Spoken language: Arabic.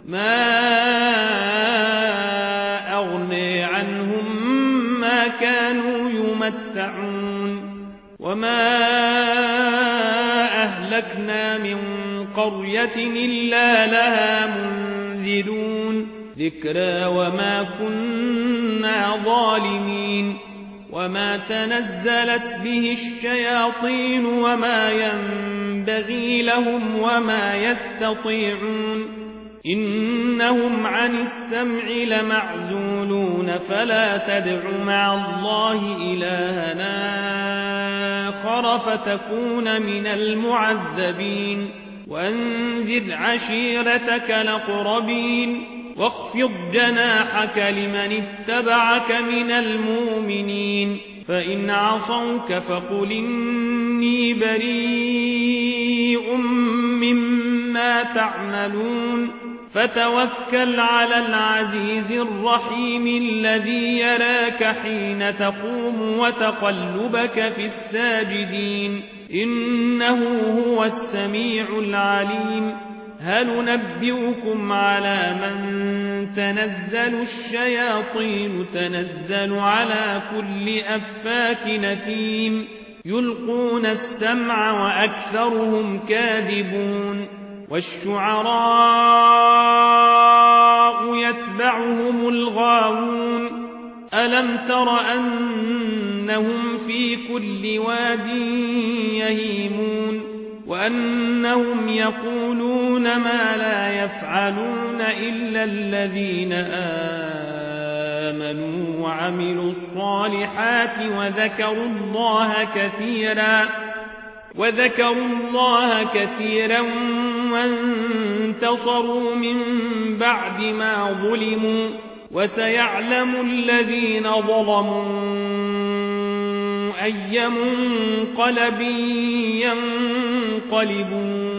ما أغني عنهم ما كانوا يمتعون وما أهلكنا من قرية إلا لها منذرون ذكرى وما كنا ظالمين وما تنزلت به الشياطين وما ينبغي لهم وما يستطيعون إنهم عن السمع لمعزولون فلا تدع مع الله إلهنا آخر فتكون من المعذبين وأنذر عشيرتك الأقربين واخفض جناحك لمن اتبعك من المؤمنين فإن عصوك فقل إني بريء مما تعملون فتوكل على العزيز الرحيم الذي يراك حين تقوم وتقلبك في الساجدين إنه هو السميع العليم هل ننبئكم على من تنزل الشياطين تنزل على كل أفاك نثيم يلقون السمع وأكثرهم كاذبون والشعراء يتبعهم الغاوون ألم تر أنهم في كل واد يهيمون وأنهم يقولون ما لا يفعلون إلا الذين آمنوا وعملوا الصالحات وذكروا الله كثيرا وانتصروا من بعد ما ظلموا وسيعلم الذين ظلموا أي منقلب ينقلبون